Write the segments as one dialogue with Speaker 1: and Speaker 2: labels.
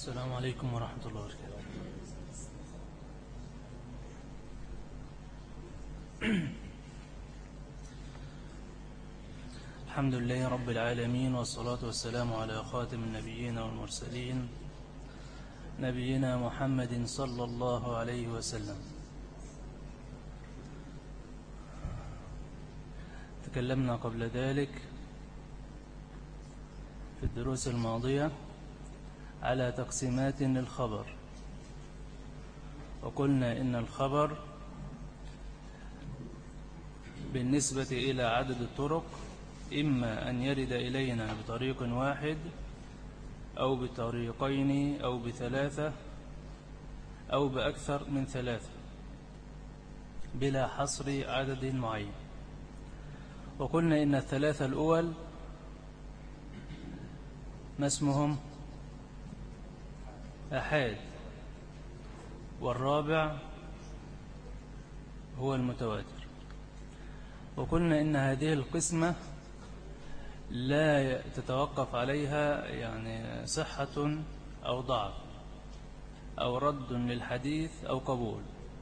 Speaker 1: السلام عليكم ورحمة الله وبركاته. الحمد لله رب العالمين، والصلاة والسلام على خاتم النبيين والمرسلين نبينا محمد صلى الله عليه وسلم. تكلمنا قبل ذلك في الدروس الماضية على تقسيمات للخبر، وقلنا إن الخبر بالنسبة إلى عدد الطرق إما أن يرد إلينا بطريق واحد أو بطريقين أو بثلاثة أو بأكثر من ثلاثة بلا حصر عدد معين. وقلنا إن الثلاثة الأول ما اسمهم؟ أحاد، والرابع هو المتواتر. وقلنا إن هذه القسمة لا تتوقف عليها يعني صحة أو ضعف أو رد للحديث أو قبول،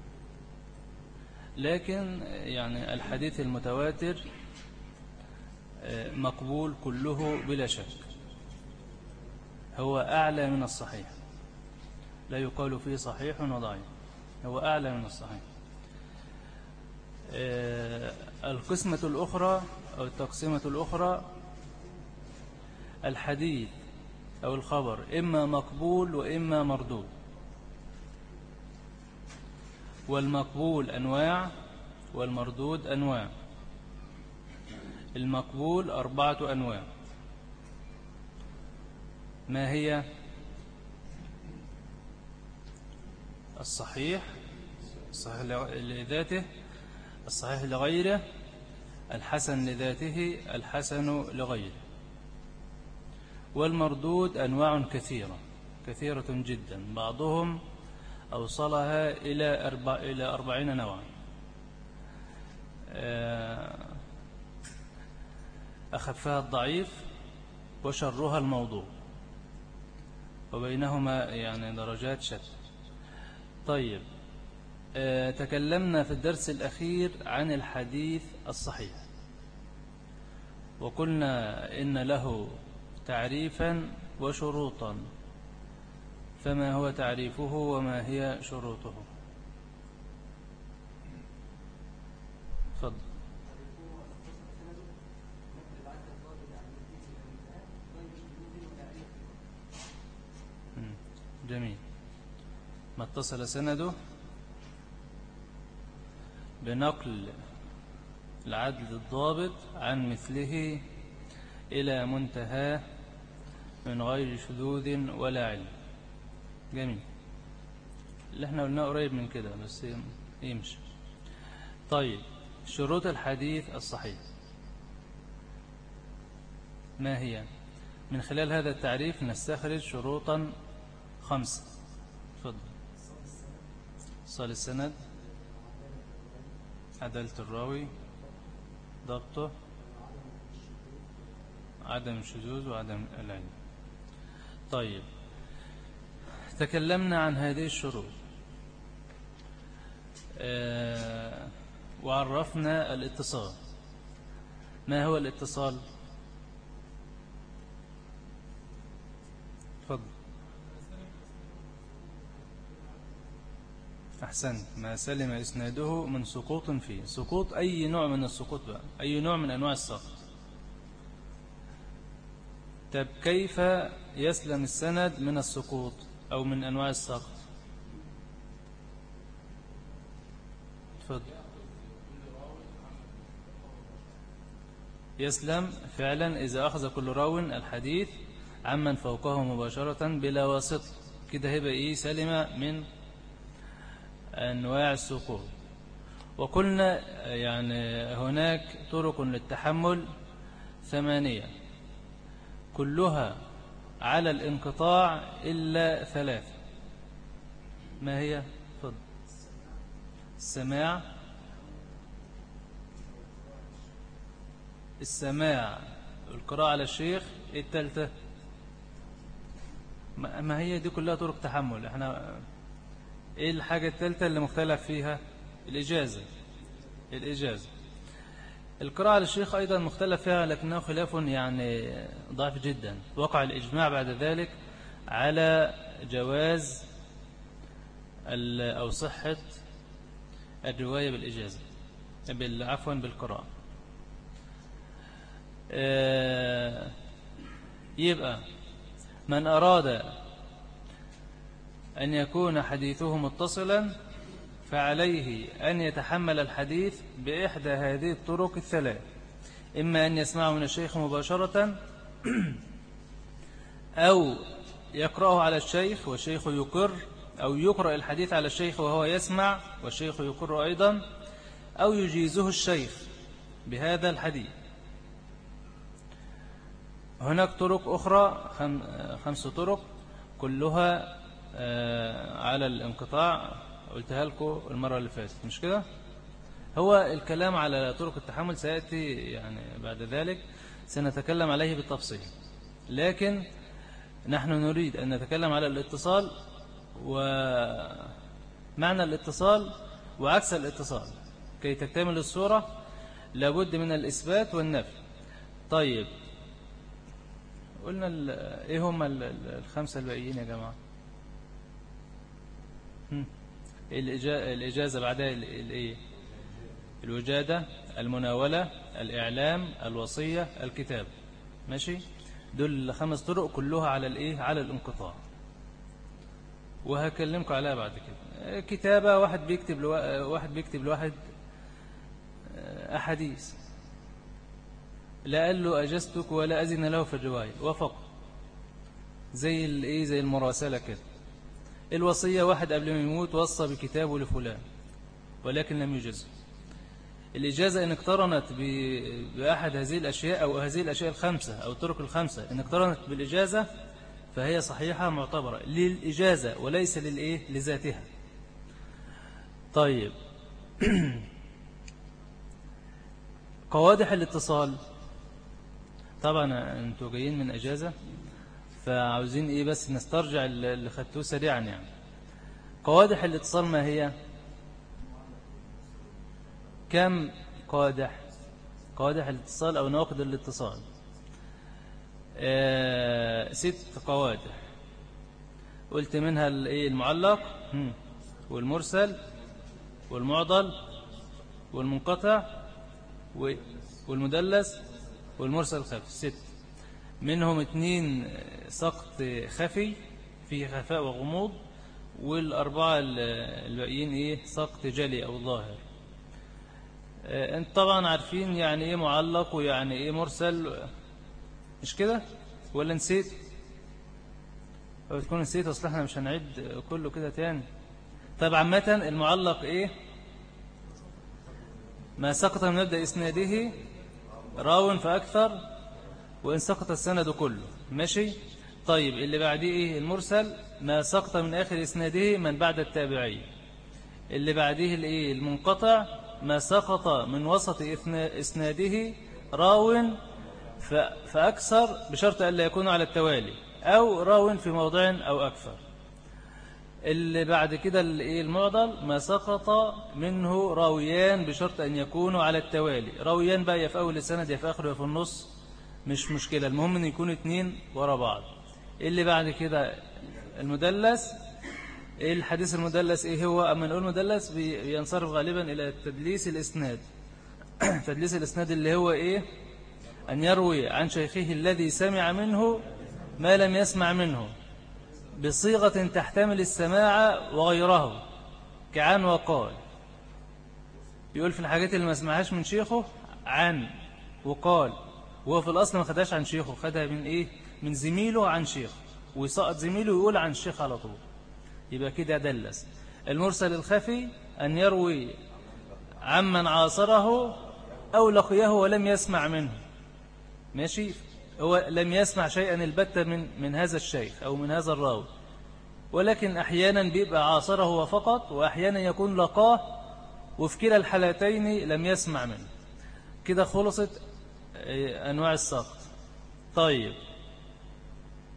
Speaker 1: لكن يعني الحديث المتواتر مقبول كله بلا شك، هو أعلى من الصحيح، لا يقال فيه صحيح وضعيف، هو أعلى من الصحيح. القسمة الأخرى أو التقسيمة الأخرى الحديث أو الخبر إما مقبول وإما مردود، والمقبول أنواع والمردود أنواع. المقبول 4 أنواع، ما هي؟ الصحيح لذاته، الصحيح لغيره، الحسن لذاته، الحسن لغيره. والمردود أنواع كثيرة جدا، بعضهم أوصلها إلى 40 نوعا. أخفها الضعيف وشرها الموضوع، وبينهما يعني درجات شتى. طيب، تكلمنا في الدرس الأخير عن الحديث الصحيح، وقلنا إن له تعريفا وشروطا، فما هو تعريفه وما هي شروطه؟ تفضل. جميل. ما اتصل سنده بنقل العدل الضابط عن مثله إلى منتهاه من غير شذوذ ولا علم. جميل، اللي احنا قلناه قريب من كده بس يمشي. طيب، شروط الحديث الصحيح ما هي؟ من خلال هذا التعريف نستخرج شروطا 5. تفضل. اتصال السند، عدالة الراوي، ضبطه، عدم الشذوذ وعدم العلم. طيب، تكلمنا عن هذه الشروط وعرفنا الاتصال. ما هو الاتصال؟ تفضل. أحسنت، ما سلم إسناده من سقوط فيه. سقوط أي نوع من السقوط بقى، أي نوع من أنواع السقط. طب كيف يسلم السند من السقوط أو من أنواع السقط؟ تفضل. يسلم فعلا إذا أخذ كل راو الحديث عمن فوقه مباشرة بلا واسطة، كده هيبقى إيه؟ سلم من أنواع السقوط. وقلنا يعني هناك طرق للتحمل 8 كلها على الانقطاع إلا 3. ما هي؟ فضل. السماع، القراءة على الشيخ. الثالثة ما هي دي كلها طرق تحمل. احنا ايه الحاجة الثالثة اللي مختلف فيها؟ الإجازة. القراءة للشيخ أيضا مختلف فيها، لكنه خلاف يعني ضعيف جدا. وقع الإجماع بعد ذلك على جواز أو صحة الرواية بالإجازة، عفوا بالقراءة. يبقى من أراد أن يكون حديثه متصلا فعليه أن يتحمل الحديث بإحدى هذه الطرق الثلاث: إما أن يسمعه من الشيخ مباشرة، أو يقرأه على الشيخ والشيخ يقر، أو يقرأ الحديث على الشيخ وهو يسمع والشيخ يقر أيضا، أو يجيزه الشيخ بهذا الحديث. هناك طرق أخرى 5 طرق كلها على الانقطاع، قلتها لكم المرة اللي فاتت، مش كده؟ هو الكلام على طرق التحمل سيأتي يعني بعد ذلك، سنتكلم عليه بالتفصيل، لكن نحن نريد أن نتكلم على الاتصال ومعنى الاتصال وعكس الاتصال. كي تكتمل الصورة لابد من الإثبات والنفي. طيب قلنا إيه هم 5 الباقيين يا جماعة؟ الإجازة بعدها الإيه؟ الوجادة، المناولة، الإعلام، الوصية، الكتاب. ماشي؟ دول 5 طرق كلها على الإيه؟ على الانقطاع، وهكلمكم عليها بعد كده. كتابة، واحد بيكتب لواحد أحاديث، لا قال له أجزتك ولا أذن له في الرواية، وفق زي الإيه؟ زي المراسلة كده. الوصية، واحد قبل ما يموت وصى بكتابه لفلان ولكن لم يجزه. الإجازة إن اقترنت بأحد هذه الأشياء أو هذه الأشياء 5 أو الطرق 5، إن اقترنت بالإجازة فهي صحيحة معتبرة للإجازة وليس للإيه؟ لذاتها. طيب قوادح الاتصال، طبعا أنتوا جايين من إجازة فعاوزين إيه؟ بس نسترجع اللي خدتوه سريعا يعني. قوادح الاتصال ما هي؟ كم قادح الاتصال أو نواقض الاتصال؟ 6 قوادح. قلت منها المعلق والمرسل والمعضل والمنقطع والمدلس والمرسل الخفي. 6 منهم 2 سقط خفي فيه خفاء وغموض، وال4 الباقيين إيه؟ سقط جلي أو ظاهر. انت طبعا عارفين يعني ايه معلق ويعني ايه مرسل، مش كده؟ ولا نسيت؟ او تكون نسيت، اصل احنا مش هنعيد كله كده تاني. طيب عامة المعلق ايه؟ ما سقط من مبدأ اسناده راو فاكثر وان سقط السند كله. ماشي؟ طيب اللي بعديه ايه؟ المرسل ما سقط من اخر اسناده من بعد التابعي. اللي بعديه الايه؟ المنقطع ما سقط من وسط إسناده راو فأكثر بشرط أن لا يكون على التوالي، أو راو في موضع أو أكثر. اللي بعد كده المعضل ما سقط منه راويان بشرط أن يكونوا على التوالي. راويان بقى يا في أول السند يا في آخره يا في النص، مش مشكلة، المهم أن يكونوا 2 ورا بعض. اللي بعد كده المدلس. الحديث المدلس ايه هو؟ اما نقول مدلس بينصرف غالبا الى تدليس الاسناد. تدليس الاسناد اللي هو ايه؟ ان يروي عن شيخه الذي سمع منه ما لم يسمع منه بصيغة تحتمل السماع وغيره، كعن وقال. يقول في الحاجات اللي ما سمعهاش من شيخه عن وقال، وهو في الاصل ما خدهاش عن شيخه، خدها من ايه؟ من زميله عن شيخ، ويسقط زميله ويقول عن الشيخ على طول، يبقى كده دلس. المرسل الخفي أن يروي عمن عاصره أو لقيه ولم يسمع منه. ماشي؟ هو لم يسمع شيئا البتة من هذا الشيخ أو من هذا الراوي، ولكن أحيانا بيبقى عاصره فقط، وأحيانا يكون لقاه وفي كلا الحالتين لم يسمع منه. كده خلصت أنواع السقط. طيب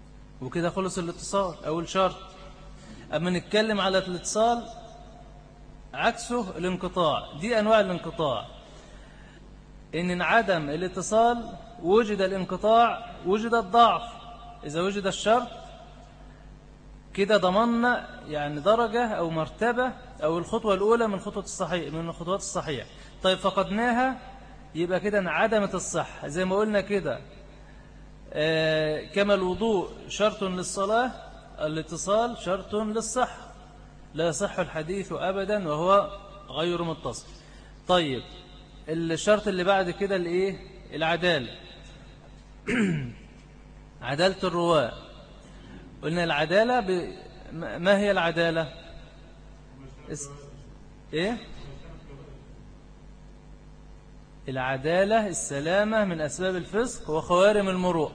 Speaker 1: وكده خلص الاتصال أول شرط. أما نتكلم على الاتصال عكسه الانقطاع. دي أنواع الانقطاع، إن انعدم الاتصال وجد الانقطاع وجد الضعف. إذا وجد الشرط كده ضمننا يعني درجة أو مرتبة أو الخطوة الأولى من الخطوات الصحيحة. طيب فقدناها يبقى كده انعدمت الصحة. زي ما قلنا كده كما الوضوء شرط للصلاة الاتصال شرط للصحة، لا يصح الحديث أبدا وهو غير متصل. طيب الشرط اللي بعد كده الايه؟ العدالة. عدالة الرواة. قلنا العدالة ما هي العدالة؟ ايه؟ العدالة السلامة من أسباب الفسق وخوارم المروءة.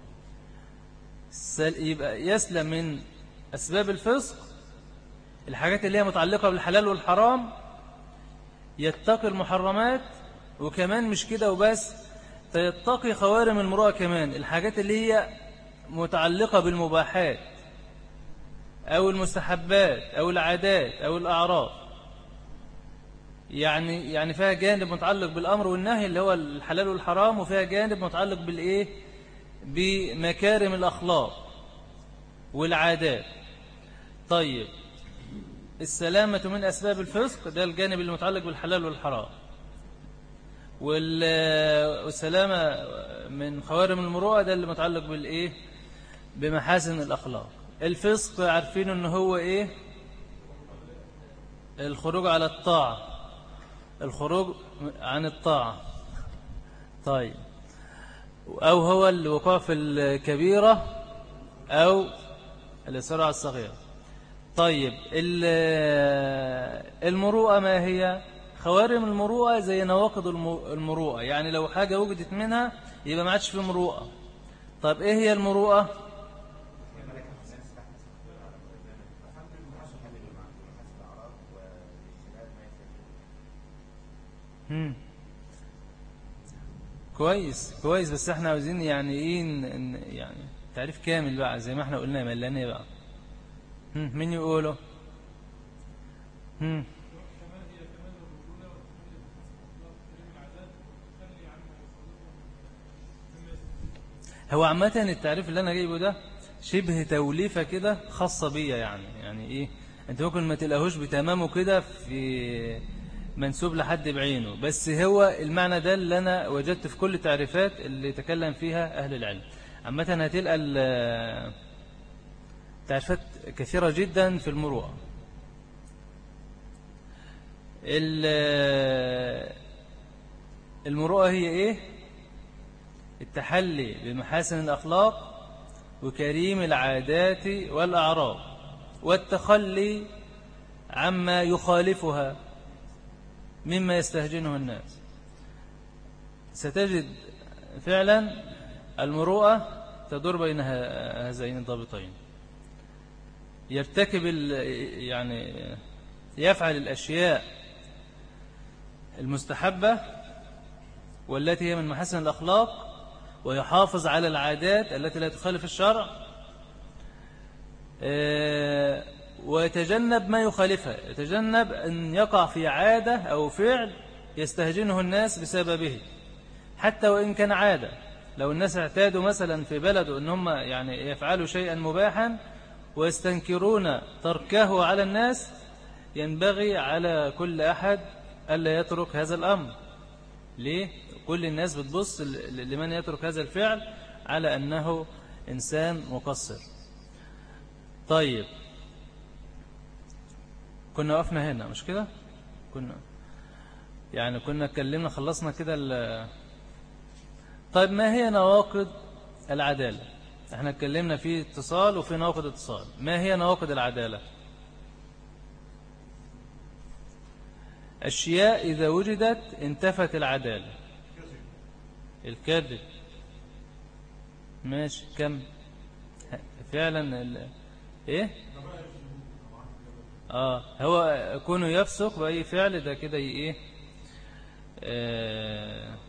Speaker 1: يبقى يسلم من أسباب الفسق، الحاجات اللي هي متعلقة بالحلال والحرام، يتقي المحرمات، وكمان مش كده وبس، فيتقي خوارم المروءة كمان، الحاجات اللي هي متعلقة بالمباحات أو المستحبات أو العادات أو الأعراض. يعني فيها جانب متعلق بالأمر والنهي اللي هو الحلال والحرام، وفيها جانب متعلق بالإيه؟ بمكارم الأخلاق والعادات. طيب السلامة من أسباب الفسق ده الجانب المتعلق بالحلال والحرام، والسلامة من خوارم المروءة ده اللي متعلق بالإيه؟ بمحاسن الأخلاق. الفسق عارفين أنه هو إيه؟ الخروج على الطاعة، الخروج عن الطاعة. طيب أو هو الوقوع في الكبيرة أو الإصرار على الصغيرة. طيب المروءة ما هي؟ خوارم المروءة زي نواقض المروءة، يعني لو حاجة وجدت منها يبقى ما عادش في مروءة. طب إيه هي المروءة؟ كويس بس احنا عاوزين يعني ايه يعني تعريف كامل بقى زي ما احنا قلنا ملانية بقى. مين يقوله؟ هو عامة التعريف اللي انا جايبه ده شبه توليفة كده خاصة بيا، يعني ايه، انت ممكن ما تلاقوش بتمامه كده في منسوب لحد بعينه، بس هو المعنى ده اللي أنا وجدت في كل التعريفات اللي تكلم فيها أهل العلم. عامة هتلقى تعريفات كثيرة جدا في المروءة. المروءة هي إيه؟ التحلي بمحاسن الأخلاق وكريم العادات والأعراض، والتخلي عما يخالفها مما يستهجنه الناس. ستجد فعلا المروءة تدور بين هذين الضابطين. يرتكب يعني يفعل الأشياء المستحبة والتي هي من محاسن الأخلاق، ويحافظ على العادات التي لا تخالف الشرع، ويتجنب ما يخالفها، يتجنب أن يقع في عادة أو فعل يستهجنه الناس بسببه، حتى وإن كان عادة. لو الناس اعتادوا مثلا في بلده أن هم يعني يفعلوا شيئا مباحا ويستنكرون تركه على الناس، ينبغي على كل أحد ألا يترك هذا الأمر. ليه؟ كل الناس بتبص لمن يترك هذا الفعل على أنه إنسان مقصر. طيب كنا وقفنا هنا مش كده؟ كنا اتكلمنا خلصنا كده طيب ما هي نواقض العدالة؟ احنا اتكلمنا في اتصال وفي نواقض اتصال. ما هي نواقض العدالة؟ أشياء إذا وجدت انتفت العدالة. الكذب ماشي، كم فعلا ايه هو كونه يفسق بأي فعل ده كده ايه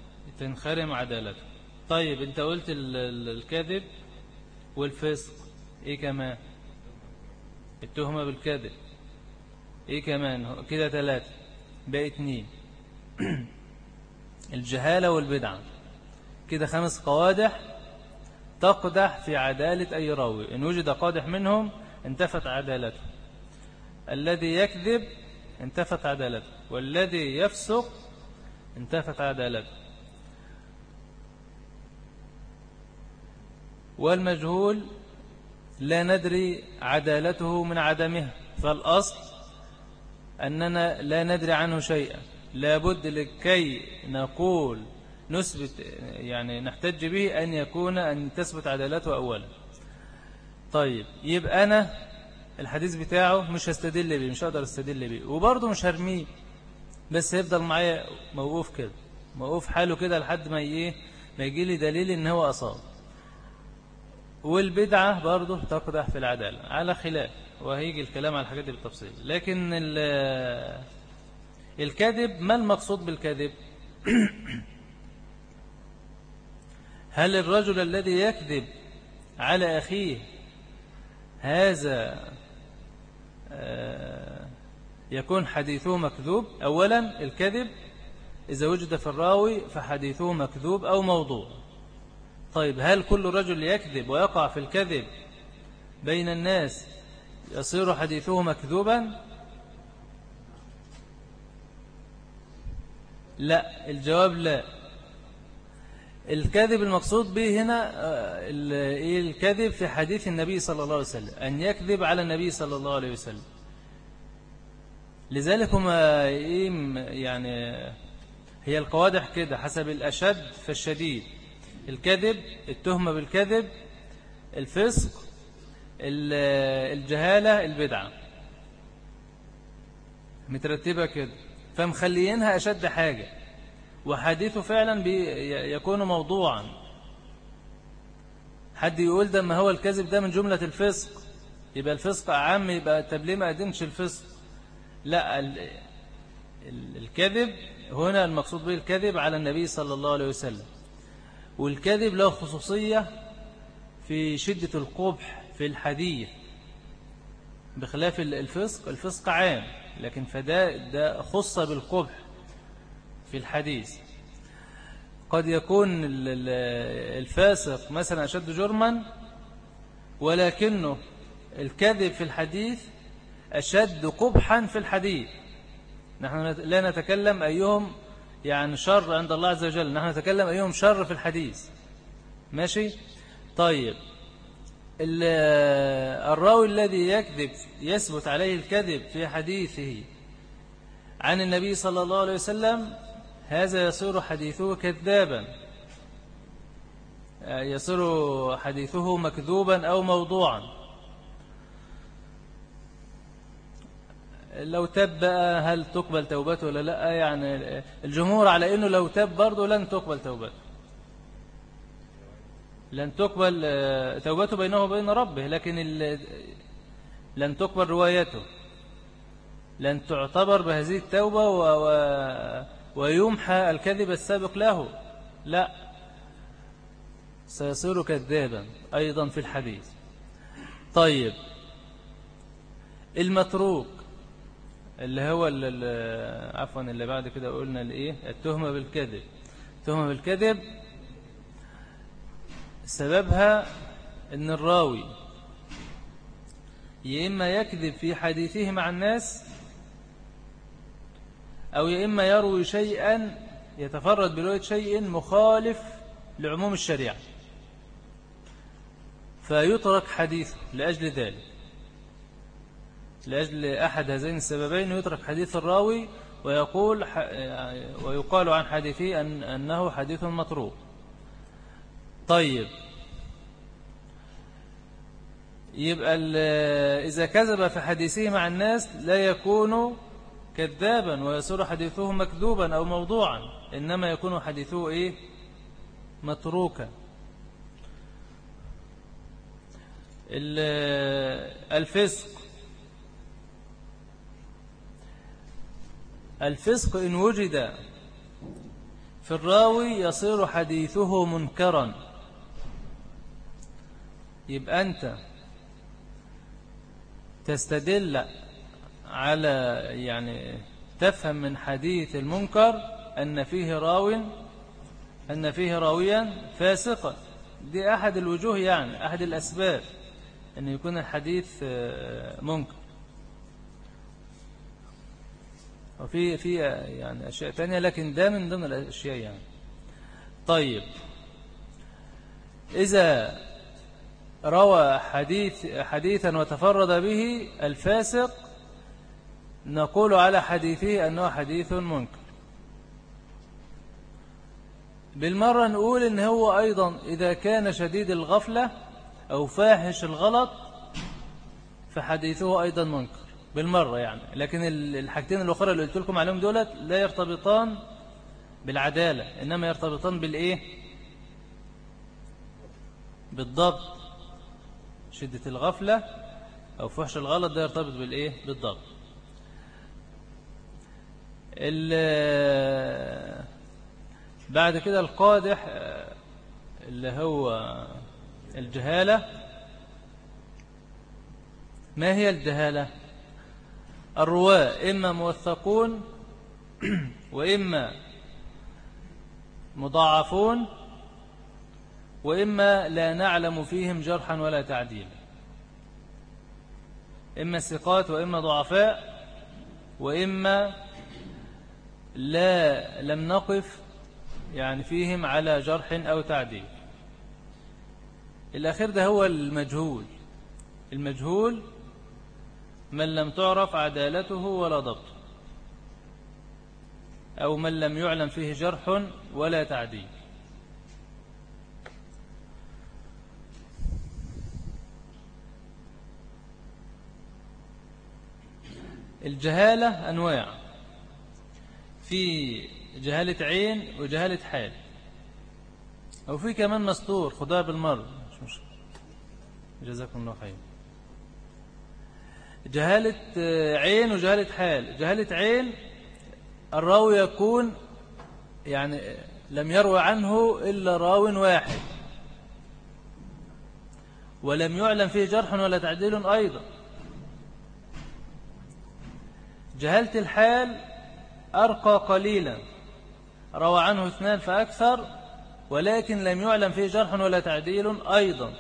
Speaker 1: تنخرم عدالته. طيب انت قلت الكذب والفسق إيه كمان؟ التهمة بالكذب. إيه كمان؟ كده 3، باقي 2. الجهالة والبدعة. كده 5 قوادح تقدح في عدالة أي راوي. إن وجد قادح منهم انتفت عدالته. الذي يكذب انتفت عدالته، والذي يفسق انتفت عدالته. والمجهول لا ندري عدالته من عدمها، فالأصل أننا لا ندري عنه شيئا. لابد لكي نقول نثبت يعني نحتج به أن تثبت عدالته أولا. طيب يبقى أنا الحديث بتاعه مش هستدل به، مش هقدر استدل به، وبرضه مش هرميه، بس يفضل معايا موقوف كده، موقوف حاله كده لحد ما يجي لي دليل ان هو أصاب. والبدعة برضه تقدح في العدالة على خلاف، وهيجي الكلام على الحاجات دي بالتفصيل. لكن الكذب، ما المقصود بالكذب؟ هل الرجل الذي يكذب على أخيه هذا يكون حديثه مكذوب؟ أولا الكذب إذا وجد في الراوي فحديثه مكذوب أو موضوع. طيب هل كل رجل يكذب ويقع في الكذب بين الناس يصير حديثه مكذوبا؟ لا، الجواب لا. الكذب المقصود به هنا الكذب في حديث النبي صلى الله عليه وسلم، أن يكذب على النبي صلى الله عليه وسلم. لذلك هما يعني هي القوادح كده حسب الأشد فالشديد: الكذب، التهمة بالكذب، الفسق، الجهالة، البدعة، مترتبة كده، فمخليينها أشد حاجة، وحديثه فعلا يكون موضوعا. حد يقول ده ما هو الكذب ده من جملة الفسق، يبقى الفسق أعم، يبقى طب ليه ما قدمش الفسق؟ لا، الكذب هنا المقصود به الكذب على النبي صلى الله عليه وسلم. والكذب له خصوصية في شدة القبح في الحديث، بخلاف الفسق. الفسق عام، لكن ده خص بالقبح في الحديث. قد يكون الفاسق مثلا أشد جرما، ولكنه الكذب في الحديث أشد قبحا في الحديث. نحن لا نتكلم أيهم يعني شر عند الله عز وجل، نحن نتكلم أيهم شر في الحديث. ماشي؟ طيب الراوي الذي يكذب يثبت عليه الكذب في حديثه عن النبي صلى الله عليه وسلم، هذا يصير حديثه كذابا، يصير حديثه مكذوبا أو موضوعا. لو تاب بقى هل تقبل توبته ولا لا؟ يعني الجمهور على أنه لو تاب برضه لن تقبل توبته، لن تقبل توبته بينه وبين ربه، لكن لن تقبل روايته، لن تعتبر بهذه التوبة ويمحى الكذب السابق له، لا، سيصير كذابا أيضا في الحديث. طيب المتروك اللي هو عفوا اللي بعد كده قلنا التهمة بالكذب. التهمة بالكذب سببها ان الراوي يا إما يكذب في حديثه مع الناس، أو يا إما يروي شيئا يتفرد برواية شيء مخالف لعموم الشريعة، فيترك حديثه لأجل ذلك، لأجل أحد هذين السببين يترك حديث الراوي ويقال عن حديثه أنه حديث متروك. طيب يبقى إذا كذب في حديثه مع الناس لا يكون كذابا ويصير حديثه مكذوبا أو موضوعا، إنما يكون حديثه متروكا. الفسق إن وجد في الراوي يصير حديثه منكرا. يبقى أنت تستدل على يعني تفهم من حديث المنكر أن فيه راويا فاسقا. دي أحد الوجوه، يعني أحد الأسباب أن يكون الحديث منكر. وفي يعني أشياء تانية، لكن ده من ضمن الأشياء يعني. طيب، إذا روى حديثا وتفرد به الفاسق، نقول على حديثه أنه حديث منكر. بالمرة نقول إن هو أيضا إذا كان شديد الغفلة أو فاحش الغلط فحديثه أيضا منكر بالمرة يعني. لكن الحاجتين الأخرى اللي قلت لكم عليهم دولت لا يرتبطان بالعدالة، إنما يرتبطان بالإيه؟ بالضبط. شدة الغفلة أو فحش الغلط ده يرتبط بالإيه؟ بالضبط. بعد كده القادح اللي هو الجهالة. ما هي الجهالة؟ الرواة إما موثقون وإما مضاعفون وإما لا نعلم فيهم جرحا ولا تعديلا. إما ثقات وإما ضعفاء وإما لم نقف يعني فيهم على جرح أو تعديل. الأخير ده هو المجهول. المجهول من لم تعرف عدالته ولا ضبطه، أو من لم يعلم فيه جرح ولا تعديل. الجهالة أنواع، في جهالة عين وجهالة حال، أو في كمان مستور. خدها بالمرة مش مشكلة، جزاكم الله خير. جهالة عين وجهالة حال. جهالة عين الراوي يكون يعني لم يروي عنه إلا راو واحد ولم يعلم فيه جرح ولا تعديل أيضا. جهالة الحال أرقى قليلا، روى عنه 2 فأكثر ولكن لم يعلم فيه جرح ولا تعديل أيضا.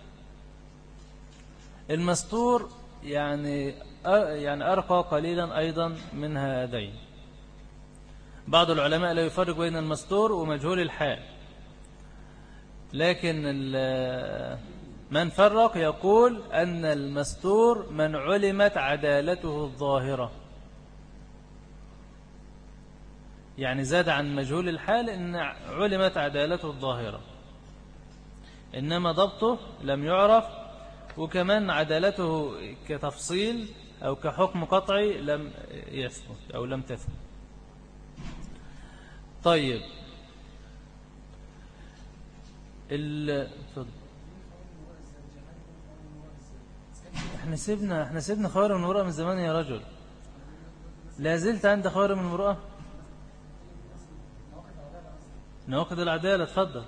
Speaker 1: المستور يعني أرقى قليلا أيضا من هذين. بعض العلماء لا يفرق بين المستور ومجهول الحال، لكن من فرق يقول أن المستور من علمت عدالته الظاهرة، يعني زاد عن مجهول الحال إن علمت عدالته الظاهرة، إنما ضبطه لم يعرف، وكمان عدالته كتفصيل أو كحكم قطعي لم يثبت أو لم تثبت. طيب احنا سيبنا خوارم المرأة من زمان يا رجل. لا زلت عند خوارم المرأة. نواقض العدالة. اتفضل.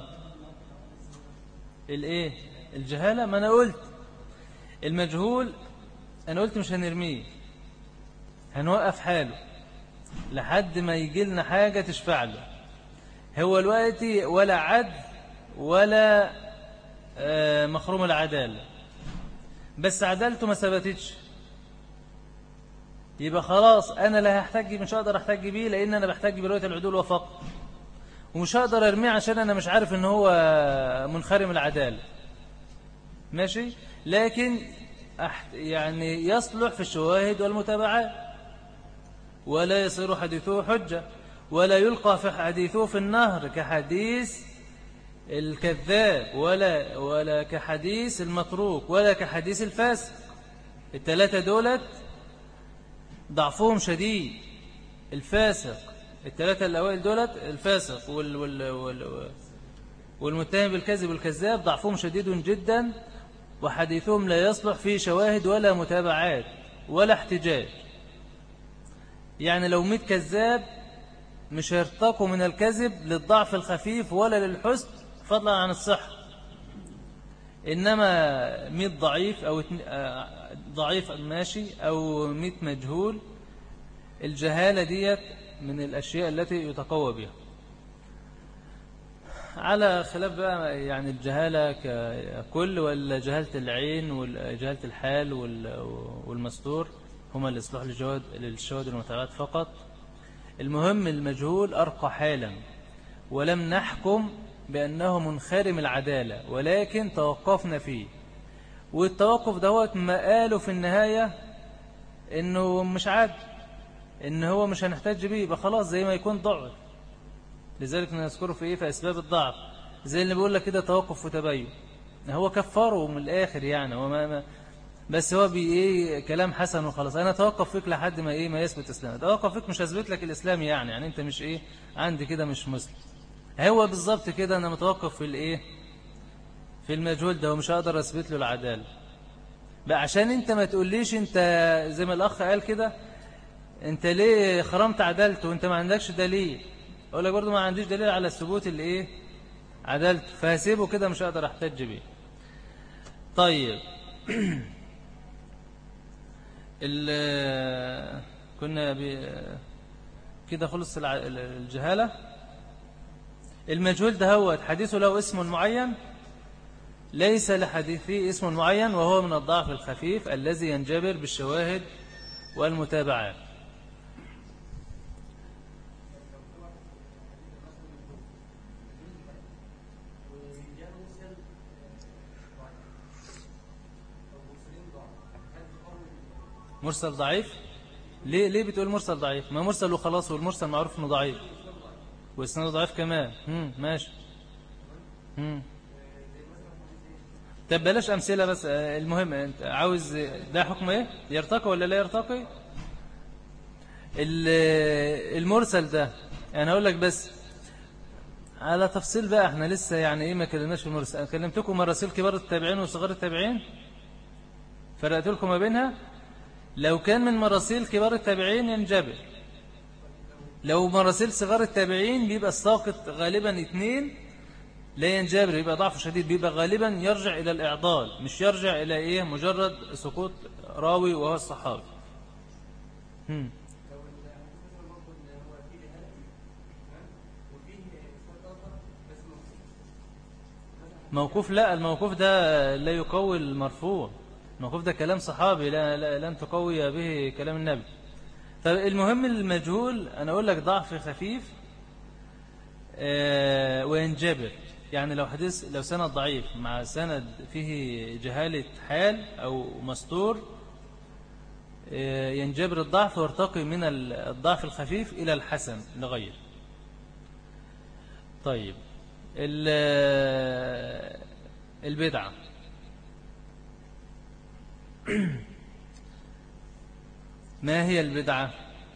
Speaker 1: الايه؟ الجهالة. ما انا قلت المجهول، انا قلت مش هنرميه، هنوقف حاله لحد ما يجي لنا حاجة تشفع له. هو الوقت ولا عدل ولا مخروم العدالة، بس عدالته ما ثبتتش، يبقى خلاص أنا لا هحتاج، مش هقدر أحتاج بيه لأن أنا بحتاج برواية العدول وفقط، ومش هقدر أرميه عشان أنا مش عارف إن هو منخرم العدالة. ماشي، لكن يعني يصلح في الشواهد والمتابعات، ولا يصير حديثه حجة، ولا يلقى في حديثه في النهر كحديث الكذاب، ولا كحديث المتروك، ولا كحديث الفاسق. الثلاثة دولت ضعفهم شديد. الفاسق، الثلاثة الأوائل دولت الفاسق والمتهم بالكذب والكذاب ضعفهم شديد جدا، وحديثهم لا يصلح فيه شواهد ولا متابعات ولا احتجاج. يعني لو 100 كذاب مش هيرتقوا من الكذب للضعف الخفيف ولا للحسن فضلا عن الصحة. إنما 100 ضعيف أو ضعيف ماشي أو 100 مجهول، الجهالة ديت من الأشياء التي يتقوى بها، على خلاف بقى يعني الجهالة ككل، ولا جهالة العين وجهالة الحال والمستور هما الإصلاح للشواهد والمتابعات فقط. المهم المجهول أرقى حالا، ولم نحكم بأنه منخرم العدالة، ولكن توقفنا فيه. والتوقف دوت ما قالوا في النهاية إنه مش عادل، إن هو مش هنحتاج بيه، يبقى خلاص زي ما يكون ضعف. لذلك نذكره في إيه؟ في أسباب الضعف، زي اللي بيقول لك كده توقف وتبين. هو كفره من الآخر يعني، هو ما بس هو إيه كلام حسن وخلاص. أنا أتوقف فيك لحد ما إيه ما يثبت إسلام. أتوقف فيك مش هثبت لك الإسلام يعني أنت مش إيه عندي كده مش مسلم. هو بالظبط كده أنا متوقف في الإيه في المجهول ده، ومش هقدر أثبت له العدالة بقى، عشان أنت ما تقوليش أنت زي ما الأخ قال كده أنت ليه خرمت عدالته وأنت ما عندكش دليل. أقول لك برضو ما عنديش دليل على الثبوت اللي إيه عدالته، فهسيبه كده مش هقدر أحتج بيه. طيب كنا كده خلص الجهالة. المجهول ده هو حديثه له اسم معين، ليس لحديثه اسم معين، وهو من الضعف الخفيف الذي ينجبر بالشواهد والمتابعات. مرسل ضعيف؟ ليه بتقول مرسل ضعيف؟ ما مرسل وخلاص، والمرسل معروف انه ضعيف واسناده ضعيف كمان. ماشي. طب بلاش امثله بس، المهم انت عاوز ده حكم ايه؟ يرتقي ولا لا يرتقي؟ المرسل ده انا هقول لك بس على تفصيل بقى، احنا لسه يعني ايه ما كلمناش في المرسل. انا كلمتكم مراسيل كبار التابعين وصغار التابعين، فرقت لكم ما بينها. لو كان من مراسيل كبار التابعين ينجبر، لو مراسيل صغار التابعين بيبقى الساقط غالبا 2 لا ينجبر، يبقى ضعف شديد، بيبقى غالبا يرجع إلى الإعضال، مش يرجع إلى إيه مجرد سقوط راوي وهو الصحابي. موقوف لا، الموقوف ده لا يقوي المرفوع، الموقوف ده كلام صحابي لن تقوي به كلام النبي. فالمهم المجهول أنا أقول لك ضعف خفيف وينجبر، يعني لو سند ضعيف مع سند فيه جهالة حال أو مستور ينجبر الضعف ويرتقي من الضعف الخفيف إلى الحسن لغير. طيب البدعة ما هي البدعة؟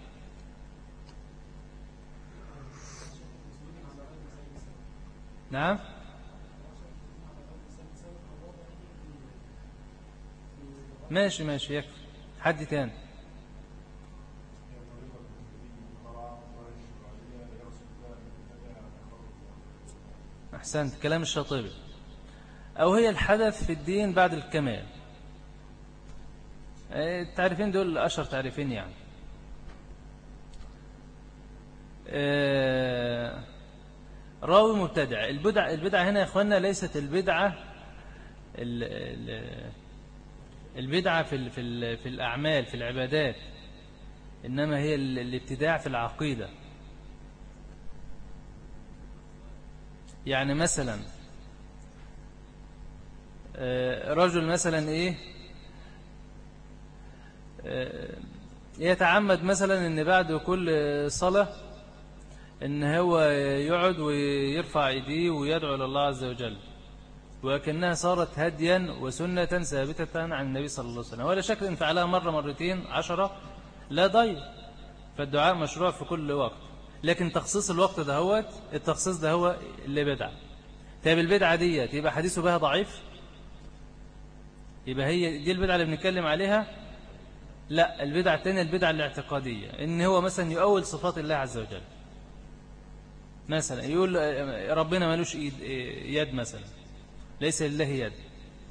Speaker 1: نعم ماشي يكفي. حد تاني؟ أحسنت، كلام الشاطبي. أو هي الحدث في الدين بعد الكمال. التعريفين دول أشهر تعريفين يعني. راوي مبتدع. البدعة هنا يا أخوانا ليست البدعة في الأعمال في العبادات، إنما هي الابتداع في العقيدة. يعني مثلا رجل مثلا إيه يتعمد مثلا إن بعد كل صلاة إن هو يقعد ويرفع ايديه ويدعو إلى الله عز وجل، وكأنها صارت هديا وسنة ثابتة عن النبي صلى الله عليه وسلم. ولا شك إن فعلها مرة مرتين 10 لا ضير، فالدعاء مشروع في كل وقت، لكن تخصيص الوقت ده هو التخصيص ده هو اللي بدعة. طيب البدعة دي يبقى حديثه بها ضعيف؟ يبقى هي دي البدعة اللي بنتكلم عليها؟ لا، البدعة الثانية البدعة الاعتقادية، إن هو مثلا يؤول صفات الله عز وجل، مثلا يقول ربنا ملوش يد مثلا، ليس لله يد،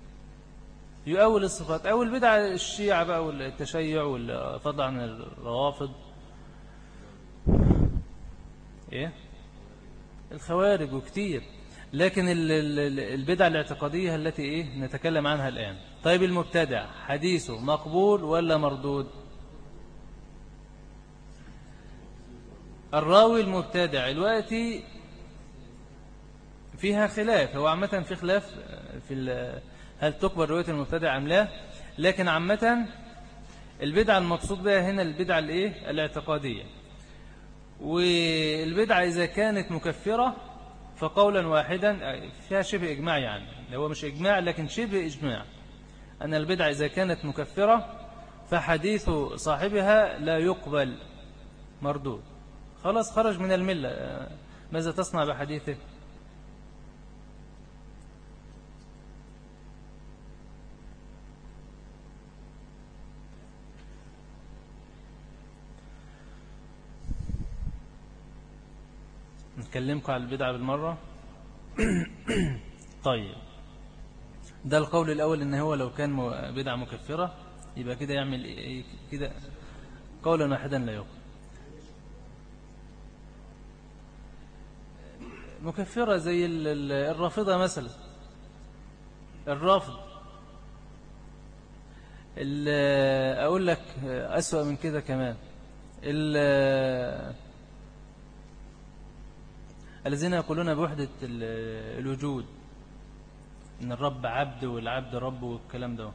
Speaker 1: يؤول الصفات، أو البدع الشيعة بقى والتشيع والفضل عن الروافض، إيه؟ الخوارج وكتير. لكن البدع الاعتقادية التي إيه نتكلم عنها الآن. طيب المبتدع حديثه مقبول ولا مردود؟ الراوي المبتدع الوقتي فيها خلاف، هو عامة في خلاف في هل تقبل رواية المبتدع أم لا. لكن عامة البدعة المقصود بها هنا البدعة الإيه الاعتقادية. والبدعة إذا كانت مكفرة فقولا واحدا فيها شبه إجماع، يعني هو مش إجماع لكن شبه إجماع، أن البدعة إذا كانت مكفرة فحديث صاحبها لا يقبل، مردود، خلاص خرج من الملة، ماذا تصنع بحديثه؟ نكلمكم على البدعة بالمرة. طيب ده القول الأول، إن هو لو كان بدعة مكفرة يبقى كده يعمل إيه كده قولا واحدا لا يقبل. مكفرة زي الرافضة مثلا، الرافض أقول لك أسوأ من كده كمان، الذين يقولون بوحدة الوجود، إن الرب عبد والعبد رب والكلام ده،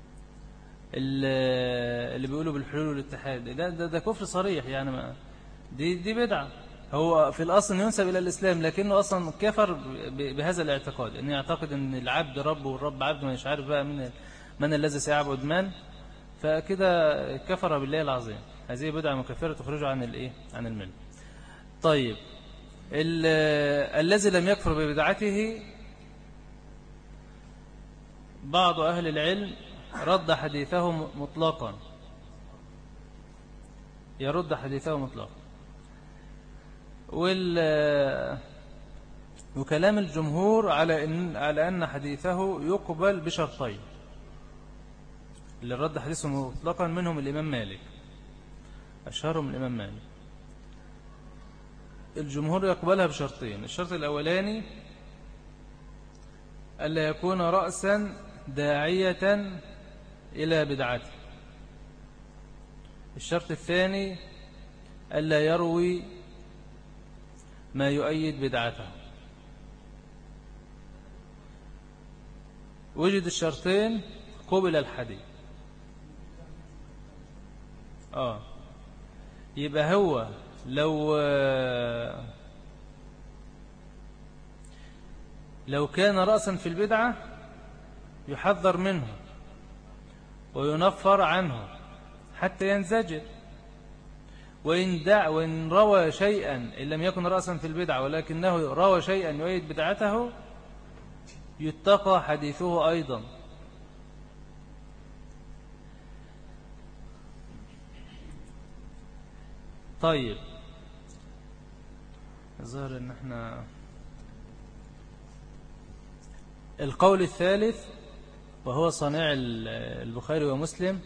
Speaker 1: اللي بيقولوا بالحلول والاتحاد، ده كفر صريح يعني، ما دي بدعة. هو في الأصل ينسب إلى الإسلام، لكنه أصلا كفر بهذا الاعتقاد، أن يعتقد أن العبد رب والرب عبد، ما مش عارف بقى من الذي سيعبد من، فكده كفر بالله العظيم. هذه بدعة مكفرة تخرجه عن الملة. طيب الذي لم يكفر ببدعته بعض أهل العلم رد حديثه مطلقا، يرد حديثه مطلقا. وكلام الجمهور على أن حديثه يقبل بشرطين، اللي رد حديثه مطلقا منهم الإمام مالك، أشهرهم الإمام مالك. الجمهور يقبلها بشرطين، الشرط الأولاني ألا يكون رأسا داعية إلى بدعته. الشرط الثاني ألا يروي ما يؤيد بدعته. وجد الشرطين قبل الحديث. يبقى هو لو كان رأسا في البدعة يحذر منه وينفر عنه حتى ينزجر، وإن روى شيئا إن لم يكن رأسا في البدعة ولكنه روى شيئا يؤيد بدعته يتقى حديثه أيضا. طيب ظهر ان احنا القول الثالث وهو صنيع البخاري ومسلم،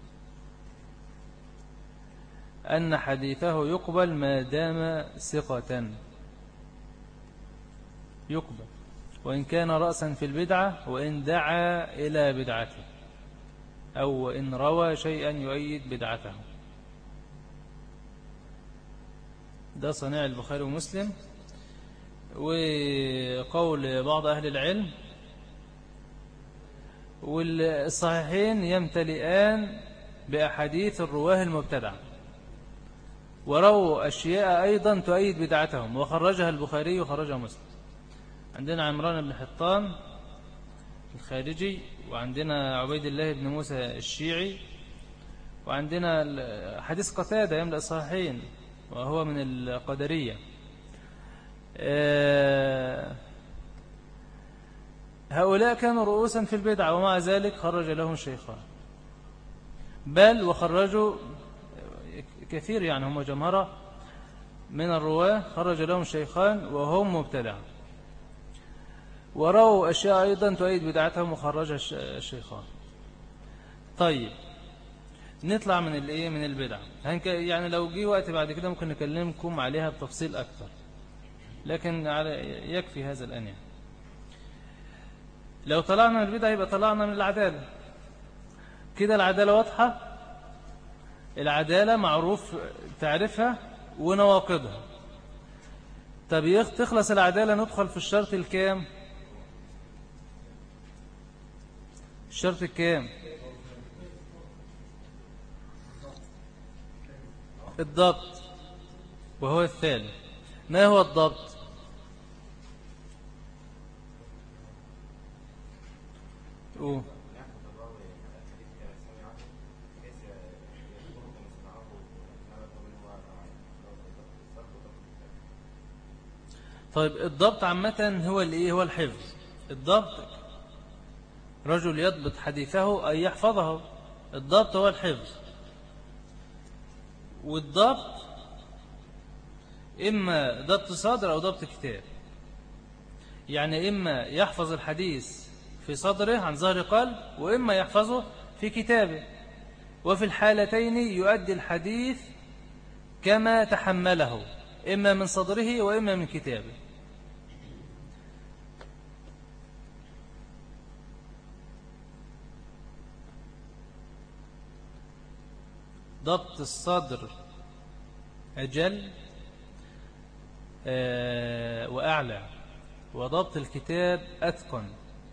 Speaker 1: أن حديثه يقبل ما دام ثقة، يقبل وإن كان رأسا في البدعة وإن دعا إلى بدعته، أو إن روى شيئا يؤيد بدعته. ده صنيع البخاري ومسلم. وقول بعض أهل العلم، والصحيحين يمتلئان بأحاديث الرواه المبتدع، ورووا أشياء أيضا تؤيد بدعتهم، وخرجها البخاري وخرجها مسلم. عندنا عمران بن حطان الخارجي، وعندنا عبيد الله بن موسى الشيعي، وعندنا حديث قتادة يملأ الصحيحين وهو من القدرية. هؤلاء كانوا رؤوسا في البدع ومع ذلك خرج لهم الشيخان، بل وخرجوا كثير، يعني هم جمهرة من الرواة خرج لهم الشيخان وهم مبتدع، وروا أشياء أيضا تؤيد بدعتهم وخرجها الشيخان. طيب نطلع من الايه من البدع. يعني لو جه وقت بعد كده ممكن نكلمكم عليها بتفصيل اكتر، لكن يكفي هذا الآن يعني. لو طلعنا من البدع يبقى طلعنا من العدالة. كده العدالة واضحة، العدالة معروف تعرفها ونواقضها. طب تخلص العدالة ندخل في الشرط الكام؟ الشرط الكام؟ الضبط، وهو الثالث. ما هو الضبط؟ طيب الضبط عامة هو الايه؟ هو الحفظ. الضبط رجل يضبط حديثه أي يحفظه، الضبط هو الحفظ. والضبط إما ضبط صدر أو ضبط كتاب، يعني إما يحفظ الحديث في صدره عن ظهر قلب، وإما يحفظه في كتابه، وفي الحالتين يؤدي الحديث كما تحمله، إما من صدره وإما من كتابه. ضبط الصدر أجل وأعلى، وضبط الكتاب أتقن.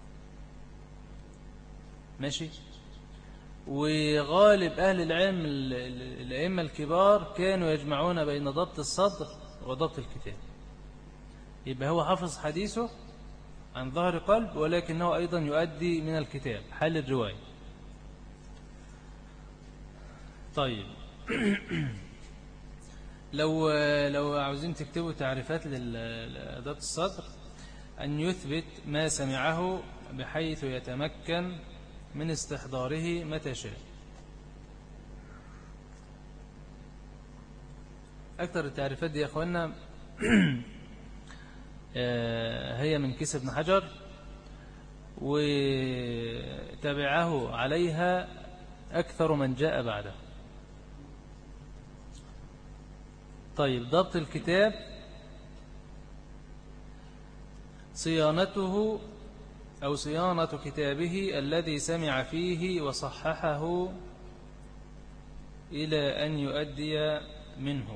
Speaker 1: ماشي. وغالب أهل العلم الأئمة الكبار كانوا يجمعون بين ضبط الصدر وضبط الكتاب. يبقى هو حفظ حديثه عن ظهر قلب، ولكنه أيضا يؤدي من الكتاب حال الرواية. طيب لو عاوزين تكتبوا تعريفات لضبط الصدر، أن يثبت ما سمعه بحيث يتمكن من استحضاره متى شاء. أكثر التعريفات دي يا أخوانا هي من كيس ابن حجر، وتبعه عليها أكثر من جاء بعده. طيب ضبط الكتاب صيانته أو صيانة كتابه الذي سمع فيه وصححه إلى أن يؤدي منه.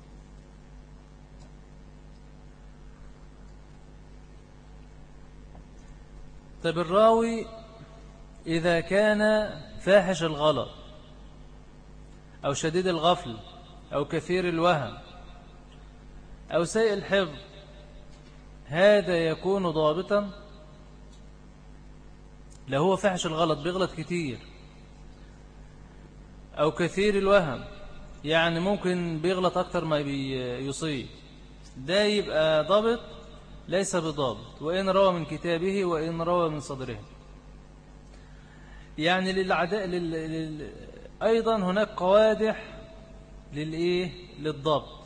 Speaker 1: طيب الراوي إذا كان فاحش الغلط أو شديد الغفل أو كثير الوهم أو سيء الحفظ، هذا يكون ضابطا؟ لا، هو فاحش الغلط بيغلط كتير، أو كثير الوهم يعني ممكن بيغلط أكتر ما بيصيب، ده يبقى ضابط؟ ليس بضابط، وإن روى من كتابه وإن روى من صدره. يعني أيضا هناك قوادح للضبط.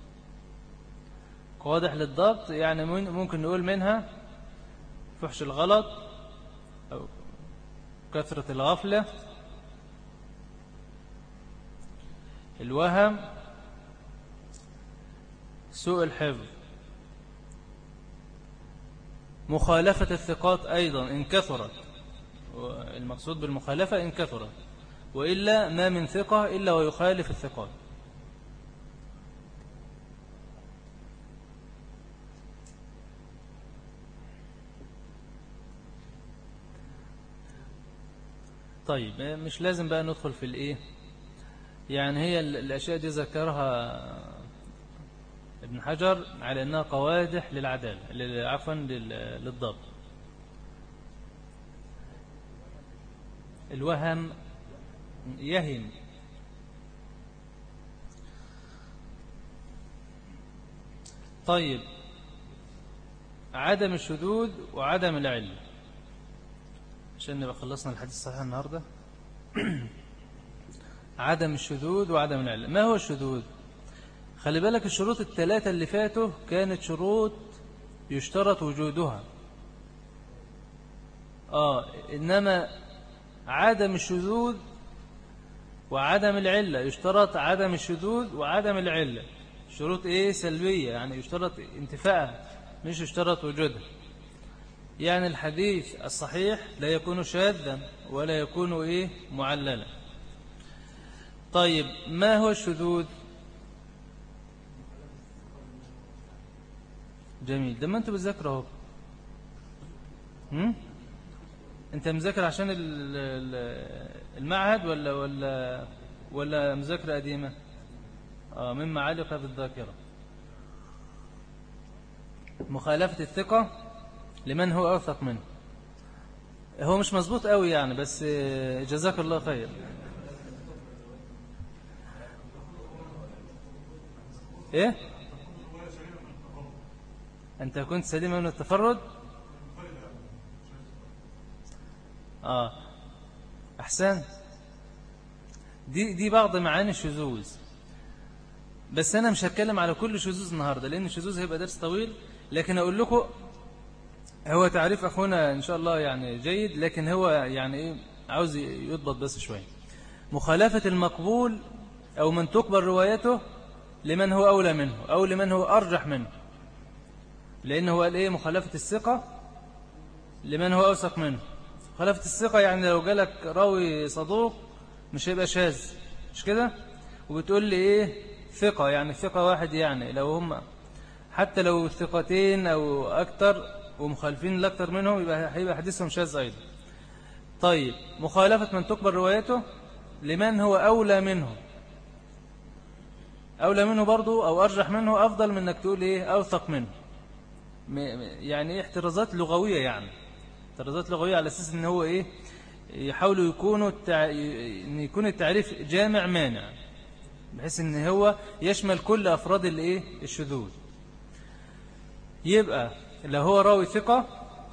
Speaker 1: قوادح للضبط يعني ممكن نقول منها فحش الغلط أو كثرة الغفلة، الوهم، سوء الحفظ، مخالفة الثقات أيضا إن كثرت. المقصود بالمخالفة إن كثرت، وإلا ما من ثقة إلا ويخالف الثقات. طيب مش لازم بقى ندخل في الإيه، يعني هي الأشياء دي ذكرها ابن حجر على أنها قوادح للعدالة، عفوا للضبط. الوهم يهم. طيب عدم الشذوذ وعدم العلة، عشان نبقى خلصنا الحديث الصحيح النهاردة. عدم الشذوذ وعدم العلة. ما هو الشذوذ؟ خلي بالك الشروط الثلاثة اللي فاتوا كانت شروط يشترط وجودها، إنما عدم الشذوذ وعدم العلة. يشترط عدم الشذوذ وعدم العلة. شروط إيه؟ سلبية، يعني يشترط انتفاءها مش يشترط وجودها. يعني الحديث الصحيح لا يكون شاذا ولا يكون إيه؟ معللا. طيب ما هو الشذوذ؟ جميل، ده ما أنت بتذكره اهو. أنت مذاكر عشان المعهد ولا مذاكرة قديمة؟ مما علق بالذاكرة. مخالفة الثقة لمن هو أوثق منه. هو مش مظبوط قوي يعني، بس جزاك الله خير. إيه؟ أنت كنت سليما من التفرد؟ أحسن. دي بعض معاني الشذوذ، بس أنا مش هتكلم على كل شذوذ النهاردة لأن الشذوذ هيبقى درس طويل. لكن أقول لكم هو تعريف أخونا إن شاء الله يعني جيد، لكن هو يعني إيه عاوز يضبط بس شوية. مخالفة المقبول أو من تقبل روايته لمن هو أولى منه أو لمن هو أرجح منه، لأنه قال إيه؟ مخالفة الثقة لمن هو أوثق منه. مخالفة الثقة يعني لو جالك راوي صدوق مش هيبقى شاذ، مش كده؟ وبتقول لي إيه ثقة؟ يعني ثقة واحد، يعني لو هم حتى لو ثقتين أو أكتر ومخالفين لأكتر منهم هيبقى حديثهم شاذ أيضا. طيب مخالفة من تقبل روايته لمن هو أولى منه. أولى منه برضو أو أرجح منه أفضل من أنك تقول إيه أوثق منه. يعني احترازات لغوية، يعني احترازات لغوية على أساس أنه هو إيه يحاولوا أن يكون التعريف جامع مانع بحيث أنه هو يشمل كل أفراد الإيه الشذوذ. يبقى لو هو راوي ثقة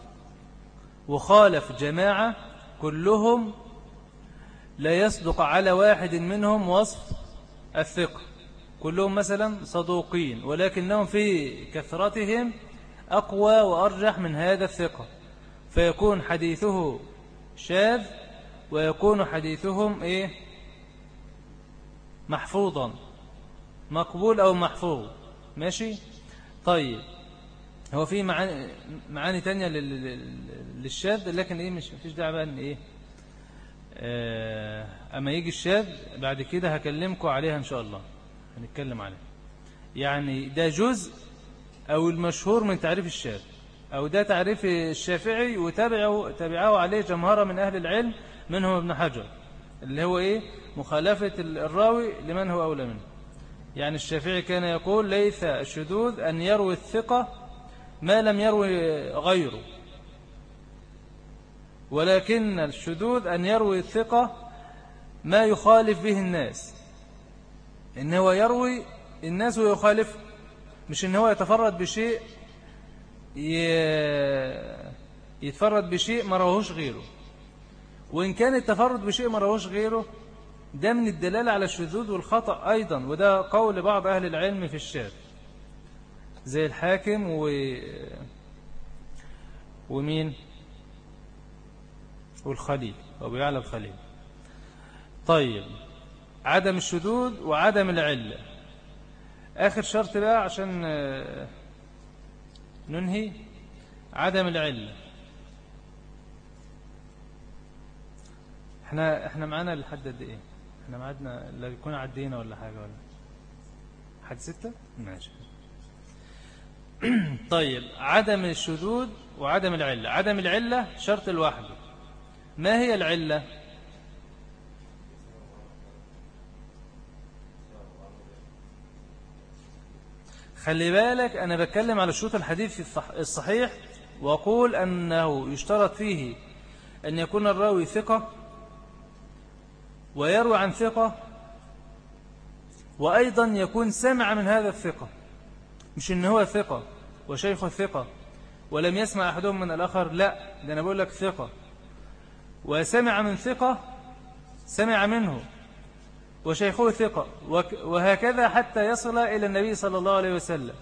Speaker 1: وخالف جماعة كلهم لا يصدق على واحد منهم وصف الثقة، كلهم مثلا صدوقين ولكنهم في كثرتهم أقوى وأرجح من هذا الثقة، فيكون حديثه شاذ ويكون حديثهم إيه محفوظا، مقبول أو محفوظ. ماشي. طيب هو في معاني تانية للشاذ، لكن إيه مش فيش داعي بقى إن إيه أما يجي الشاذ بعد كده هكلمكم عليها إن شاء الله، هنتكلم عليها. يعني ده جزء أو المشهور من تعريف الشاذ، أو ده تعريف الشافعي وتابعه عليه جمهرة من أهل العلم منهم ابن حجر، اللي هو إيه مخالفة الراوي لمن هو أولى منه. يعني الشافعي كان يقول ليس الشذوذ أن يروي الثقة ما لم يروي غيره، ولكن الشذوذ أن يروي الثقة ما يخالف به الناس، إن هو يروي الناس ويخالف، مش إن هو يتفرد بشيء يتفرد بشيء ما روهوش غيره. وإن كان التفرد بشيء ما روهوش غيره ده من الدلالة على الشذوذ والخطأ أيضا، وده قول بعض أهل العلم في الشاذ زي الحاكم ومين والخليل أبو يعلى الخليل. طيب عدم الشذوذ وعدم العلة. آخر شرط بقى عشان ننهي، عدم العلة. احنا معانا لحد قد ايه؟ احنا معادنا لا يكون عدينا ولا حاجة ولا حد 6؟ ماشي. طيب عدم الشذوذ وعدم العلة. عدم العلة شرط لوحده. ما هي العلة؟ خلي بالك أنا بتكلم على شروط الحديث الصحيح، وأقول أنه يشترط فيه أن يكون الراوي ثقة ويروي عن ثقة، وأيضا يكون سمع من هذا الثقة، مش إن هو ثقة وشيخ الثقة ولم يسمع أحدهم من الآخر، لا ده أنا بقول لك ثقة وسمع من ثقة سمع منه وشيخه ثقة، وهكذا حتى يصل إلى النبي صلى الله عليه وسلم.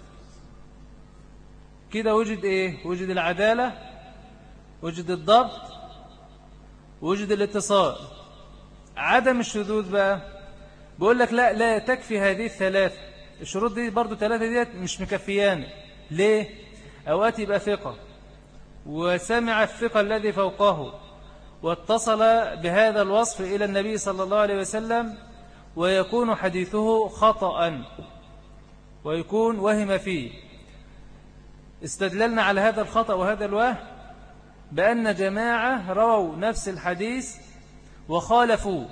Speaker 1: كده وجد إيه؟ وجد العدالة، وجد الضبط، ووجد الاتصال. عدم الشذوذ بقى بقول لك لا تكفي هذه الثلاثة. الشروط دي برضو ثلاثة ديت مش مكفيان. ليه؟ أوقات يبقى ثقة وسمع الثقة الذي فوقه واتصل بهذا الوصف إلى النبي صلى الله عليه وسلم ويكون حديثه خطأ ويكون وهم فيه. استدللنا على هذا الخطأ وهذا الوهم بأن جماعة رووا نفس الحديث وخالفوه،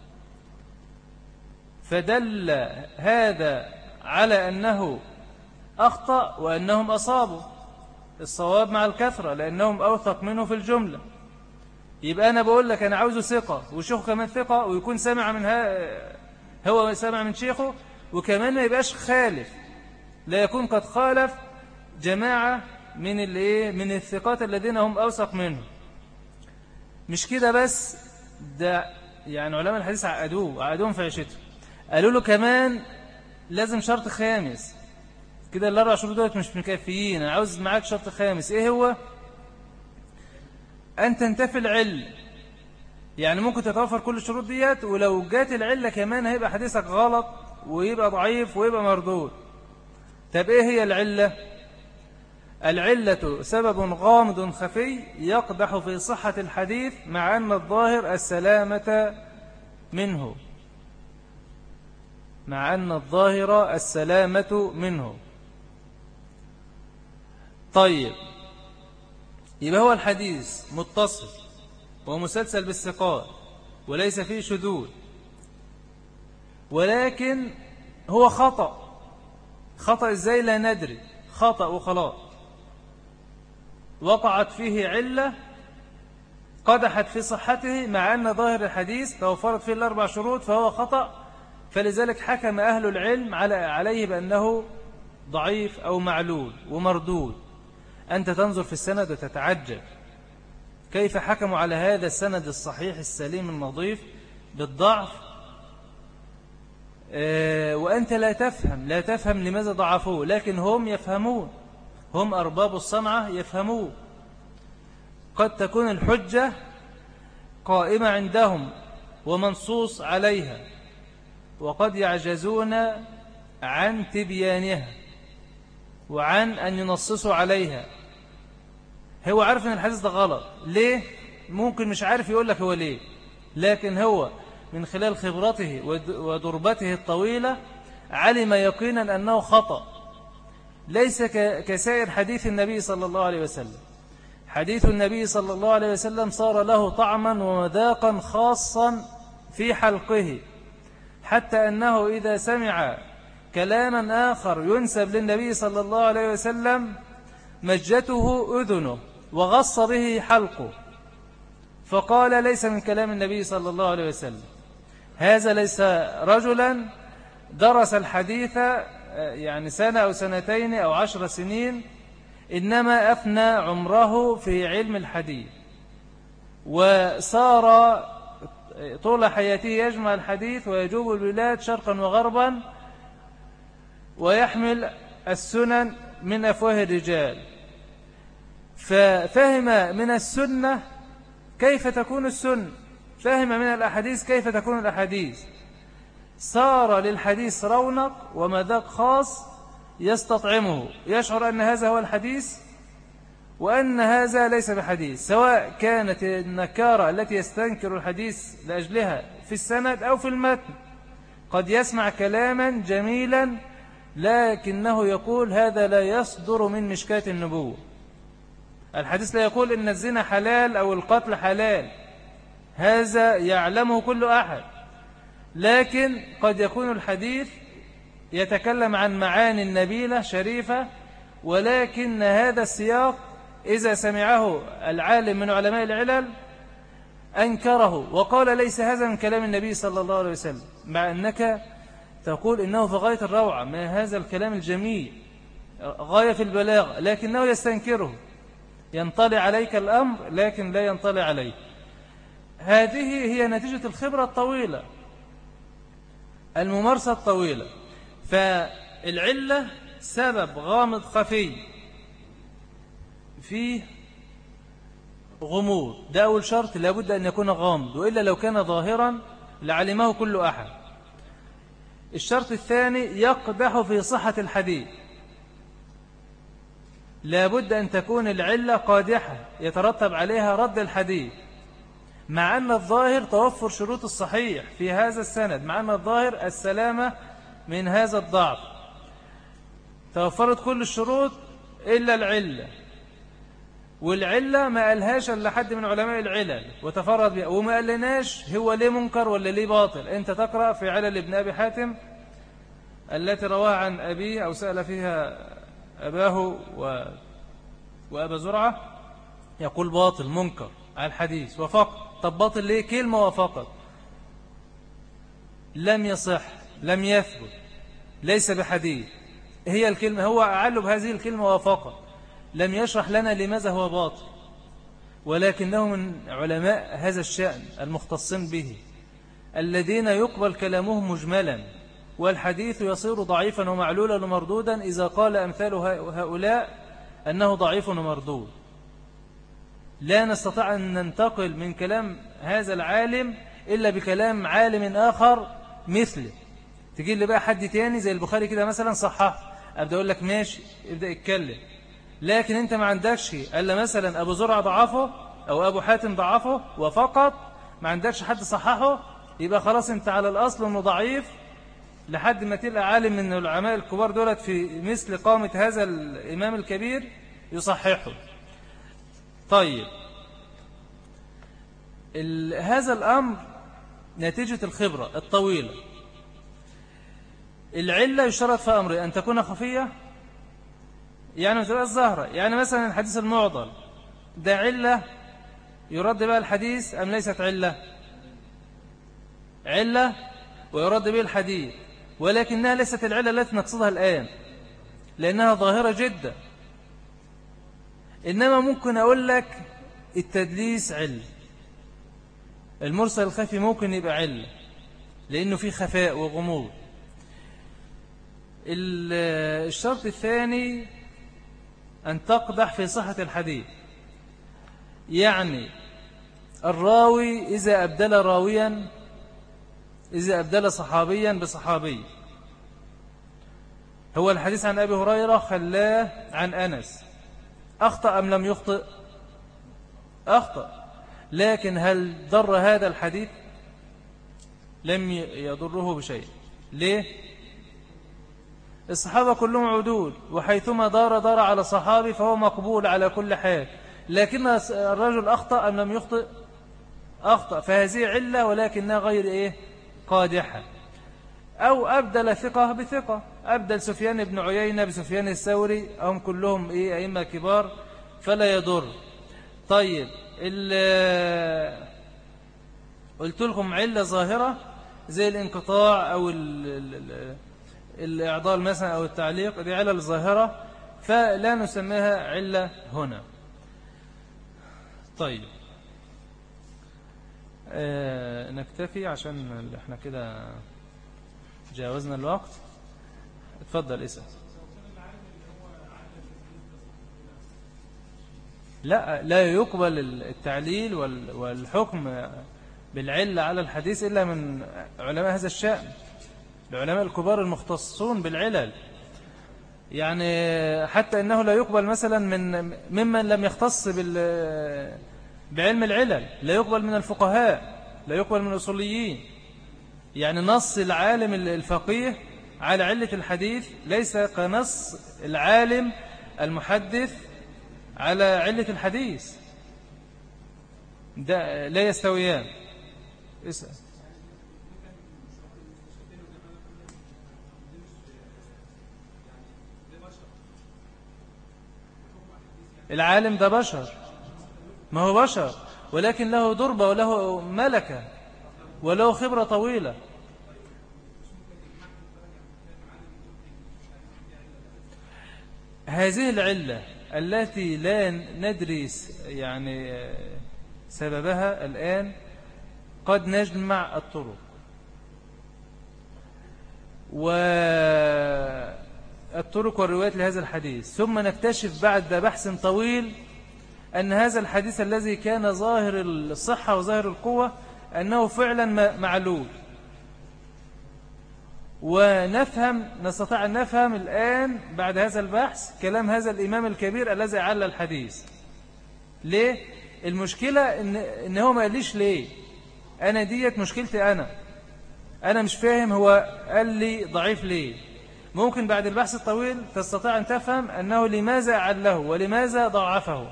Speaker 1: فدل هذا على أنه أخطأ وأنهم أصابوا الصواب مع الكثرة لأنهم أوثق منه في الجملة. يبقى أنا بقول لك أنا عاوزه ثقة وشيخه كمان ثقة ويكون سمع هو سمع من شيخه، وكمان ما يبقاش خالف، لا يكون قد خالف جماعة من الثقات الذين هم أوثق منه. مش كده بس، ده يعني علماء الحديث عقدوهم في عيشته. قالوا له كمان لازم شرط خامس كده. الأربع شروط دول مش مكافيين، أنا عاوز معاك شرط خامس. إيه هو؟ أن تنتفي العلة. يعني ممكن تتوفر كل الشروط ديت ولو جات العلة كمان هيبقى حديثك غلط ويبقى ضعيف ويبقى مردود. طب إيه هي العلة؟ العلة سبب غامض خفي يقدح في صحة الحديث مع أن الظاهر السلامة منه. طيب، يبقى هو الحديث متصل ومسلسل بالثقات وليس فيه شذوذ، ولكن هو خطأ إزاي لا ندري، خطأ وخلاص، وقعت فيه علة قدحت في صحته مع أن ظاهر الحديث توفرت فيه الأربع شروط، فهو خطأ. فلذلك حكم أهل العلم عليه بأنه ضعيف أو معلول ومردود. أنت تنظر في السند وتتعجب كيف حكموا على هذا السند الصحيح السليم النظيف بالضعف، وأنت لا تفهم لماذا ضعفوه، لكن هم يفهمون، هم أرباب الصنعة يفهمون. قد تكون الحجة قائمة عندهم ومنصوص عليها، وقد يعجزون عن تبيانها وعن أن ينصصوا عليها. هو عارف أن الحديث ده غلط، ليه؟ ممكن مش عارف يقول لك هو ليه، لكن هو من خلال خبرته ودربته الطويلة علم يقينا أنه خطأ. ليس كسائر حديث النبي صلى الله عليه وسلم. حديث النبي صلى الله عليه وسلم صار له طعما ومذاقا خاصا في حلقه، حتى أنه إذا سمع كلاما آخر ينسب للنبي صلى الله عليه وسلم مجته أذنه وغص به حلقه، فقال ليس من كلام النبي صلى الله عليه وسلم. هذا ليس رجلا درس الحديث يعني سنة أو سنتين أو 10 سنين، إنما أفنى عمره في علم الحديث، وصار طول حياته يجمع الحديث ويجوب البلاد شرقا وغربا ويحمل السنن من أفواه الرجال. ففهم من السنة كيف تكون السنة، فهم من الأحاديث كيف تكون الأحاديث، صار للحديث رونق ومذاق خاص يستطعمه، يشعر أن هذا هو الحديث وأن هذا ليس بحديث، سواء كانت النكارة التي يستنكر الحديث لأجلها في السند أو في المتن. قد يسمع كلاما جميلا لكنه يقول هذا لا يصدر من مشكاة النبوة. الحديث لا يقول إن الزنا حلال أو القتل حلال، هذا يعلمه كل أحد، لكن قد يكون الحديث يتكلم عن معاني نبيلة شريفة، ولكن هذا السياق إذا سمعه العالم من علماء العلل أنكره وقال ليس هذا من كلام النبي صلى الله عليه وسلم، مع أنك تقول إنه في غاية الروعة، ما هذا الكلام الجميل غاية في البلاغة، لكنه يستنكره، ينطلع عليك الأمر لكن لا ينطلع عليك. هذه هي نتيجة الخبرة الطويلة، الممارسة الطويلة. فالعلة سبب غامض خفي فيه غموض، ده أول شرط، لابد أن يكون غامض، وإلا لو كان ظاهرا لعلمه كل أحد. الشرط الثاني يقدح في صحة الحديث، لابد أن تكون العلة قادحة يترتب عليها رد الحديث، مع أن الظاهر توفر شروط الصحيح في هذا السند، مع أن الظاهر السلامة من هذا الضعف، توفرت كل الشروط إلا العلة، والعلة ما قالهاش إلا حد من علماء العلل وتفرد بها، وما قالناش هو ليه منكر ولا ليه باطل. أنت تقرأ في علل ابن أبي حاتم التي رواها عن أبيه أو سأل فيها أباه وأبا زرعة، يقول باطل منكر على الحديث وفقط. طب باطل ليه؟ كلمة وفقط، لم يصح، لم يثبت، ليس بحديث، هي الكلمة، هو أعلى بهذه الكلمة وفقط، لم يشرح لنا لماذا هو باطل، ولكنه من علماء هذا الشأن المختصين به الذين يقبل كلامهم مجملا، والحديث يصير ضعيفا ومعلولا ومردودا إذا قال أمثال هؤلاء أنه ضعيف ومردود. لا نستطيع أن ننتقل من كلام هذا العالم إلا بكلام عالم آخر مثله. تجي لي بقى حد تاني زي البخاري كده مثلا صحح، أبدأ أقول لك ماشي، ابدأ اتكلم. لكن أنت ما عندكش ألا مثلا أبو زرع ضعفه أو أبو حاتم ضعفه وفقط، ما عندكش حد صححه، يبقى خلاص أنت على الأصل أنه ضعيف لحد ما تلقى عالم من العلماء الكبار دولت في مثل قامة هذا الإمام الكبير يصححه. طيب هذا الأمر نتيجة الخبرة الطويلة. العلة يشترط في أمر أن تكون خفية، يعني ما تبقى الظاهرة، يعني مثلا الحديث المعضل ده علة يرد بها الحديث أم ليست علة؟ علة ويرد به الحديث، ولكنها ليست العلة التي نقصدها الآن لأنها ظاهرة جدا. إنما ممكن أقول لك التدليس علة، المرسل الخفي ممكن يبقى علة لأنه فيه خفاء وغموض. الشرط الثاني أن تقدح في صحة الحديث، يعني الراوي إذا أبدل راويا، إذا أبدل صحابيا بصحابي، هو الحديث عن أبي هريرة خلاه عن أنس، أخطأ أم لم يخطئ؟ أخطأ، لكن هل ضر هذا الحديث؟ لم يضره بشيء. ليه؟ الصحابة كلهم عدول، وحيثما دار على صحابي فهو مقبول على كل حال، لكن الرجل أخطأ أم لم يخطئ؟ أخطأ، فهذه علة ولكنها غير قادحة. أو أبدل ثقة بثقة، أبدل سفيان بن عيينة بسفيان الثوري، هم كلهم أئمة كبار، فلا يضر. طيب قلت لكم علة ظاهرة زي الانقطاع أو الإعضال مثلا أو التعليق، دي علة ظاهرة فلا نسميها علة هنا. طيب نكتفي عشان احنا كده جاوزنا الوقت. اتفضل اسأل. لا يقبل التعليل والحكم بالعلة على الحديث إلا من علماء هذا الشأن، العلماء الكبار المختصون بالعلل. يعني حتى إنه لا يقبل مثلا ممن لم يختص بعلم العلل، لا يقبل من الفقهاء، لا يقبل من الأصوليين. يعني نص العالم الفقيه على علة الحديث ليس كنص العالم المحدث على علة الحديث، ده لا يستويان. اسأل. العالم ده بشر، ما هو بشر، ولكن له ضربة وله ملكة وله خبرة طويلة. هذه العلة التي لا ندري يعني سببها الآن، قد نجمع الطرق والروايات لهذا الحديث، ثم نكتشف بعد بحث طويل أن هذا الحديث الذي كان ظاهر الصحة وظاهر القوة أنه فعلا معلول. نستطيع أن نفهم الآن بعد هذا البحث كلام هذا الإمام الكبير الذي علّ الحديث. ليه؟ المشكلة إن هو ما قاليش ليه. أنا ديت مشكلتي، أنا مش فاهم هو قال لي ضعيف ليه. ممكن بعد البحث الطويل تستطيع أن تفهم أنه لماذا عله ولماذا ضعفه.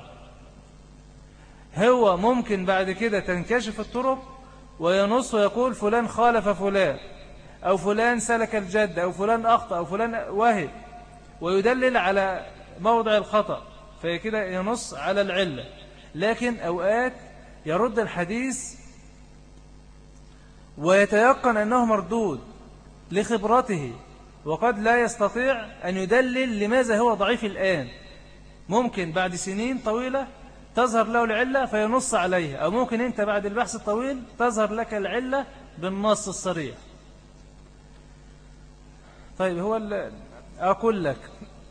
Speaker 1: هو ممكن بعد كده تنكشف الطرق وينص ويقول فلان خالف فلان، أو فلان سلك الجد، أو فلان أخطأ، أو فلان وهب، ويدلل على موضع الخطأ، فكده ينص على العلة. لكن أوقات يرد الحديث ويتيقن أنه مردود لخبرته، وقد لا يستطيع أن يدلل لماذا هو ضعيف الآن. ممكن بعد سنين طويلة تظهر له العلة فينص عليها، أو ممكن أنت بعد البحث الطويل تظهر لك العلة بالنص الصريح. طيب أقول لك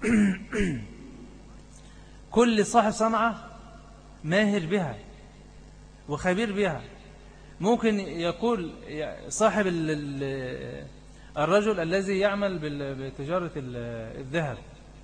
Speaker 1: كل صاحب صنعة ماهر بها وخبير بها. ممكن يقول صاحب الرجل الذي يعمل بتجارة الذهب،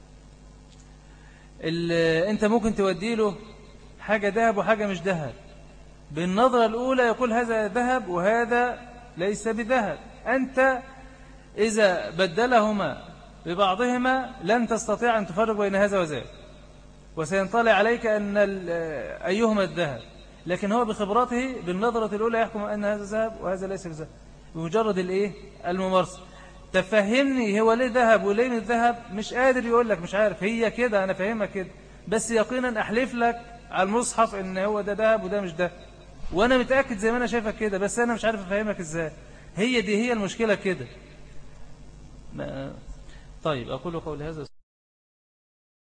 Speaker 1: أنت ممكن تودي له حاجة ذهب وحاجة مش ذهب، بالنظرة الأولى يقول هذا ذهب وهذا ليس بذهب. أنت إذا بدلهما ببعضهما لن تستطيع أن تفرق بين هذا وذاك، وسينطلع عليك أن أيهما الذهب. لكن هو بخبرته بالنظرة الأولى يحكم أن هذا ذهب وهذا ليس بذهب بمجرد الممارسة. تفهمني هو ليه ذهب وليه من الذهب، مش قادر يقول لك، مش عارف، هي كده أنا فاهمك كده، بس يقينا أحلف لك على المصحف إن هو ده ذهب وده مش ده، وأنا متأكد زي ما أنا شايفك كده، بس أنا مش عارف أفهمك إزاي. هي المشكلة كده. طيب أقول قولي هذا.